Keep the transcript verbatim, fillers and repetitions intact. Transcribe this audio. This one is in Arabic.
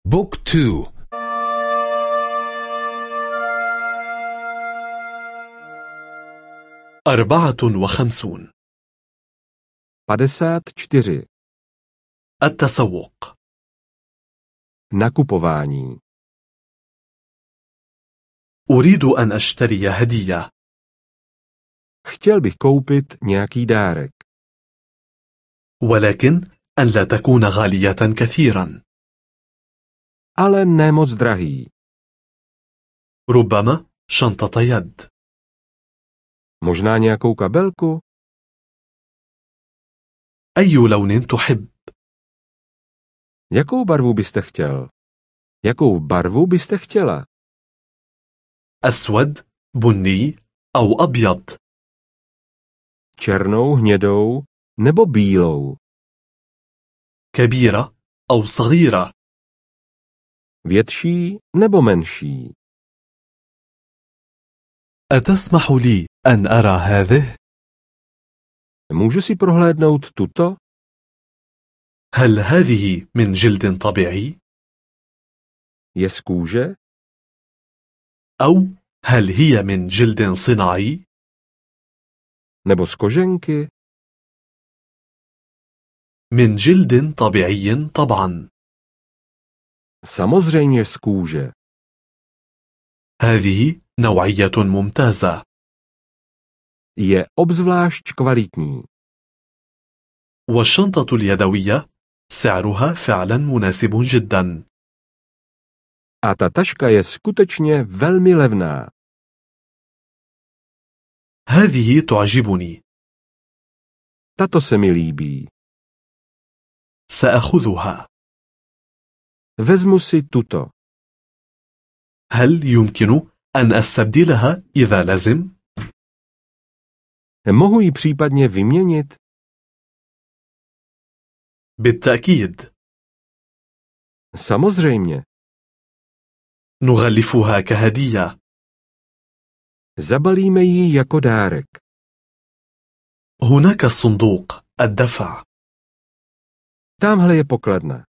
بوك تو. أربعة وخمسون. padesát čtyři. التسوق. Nakupování. أريد أن أشتري هدية. Chtěl bych koupit nějaký dárek. ولكن أن لا تكون غالية كثيرا. Ale ne moc drahý. ربما شنطة يد. Možná nějakou kabelku? أي لون تحب؟ Jakou barvu byste chtěl? Jakou barvu byste chtěla? أسود، بني أو أبيض. Černou, hnědou nebo bílou? كبيرة أو صغيرة. Větší nebo menší? أتسمح لي أن أرى هذه؟ Můžu si prohlédnout tuto? هل هذه من جلد طبيعي؟ Je z kůže? أو هل هي من جلد صناعي؟ Nebo z koženky? من جلد طبيعي طبعا. Samozřejmě z kůže. هذه نوعية ممتازة. Je obzvlášť kvalitní. والشنطة اليدوية سعرها فعلا مناسب جدا. A ta taška je skutečně velmi levná. هذه تعجبني. Tato se mi líbí. سأخذها. Vezmu si tuto. هل يمكن أن أستبدلها إذا لازم؟ Mohu ji případně vyměnit? بالتأكيد. Samozřejmě. نغلفها كهدية. Zabalíme ji jako dárek. هناك الصندوق الدفع. Támhle je pokladna.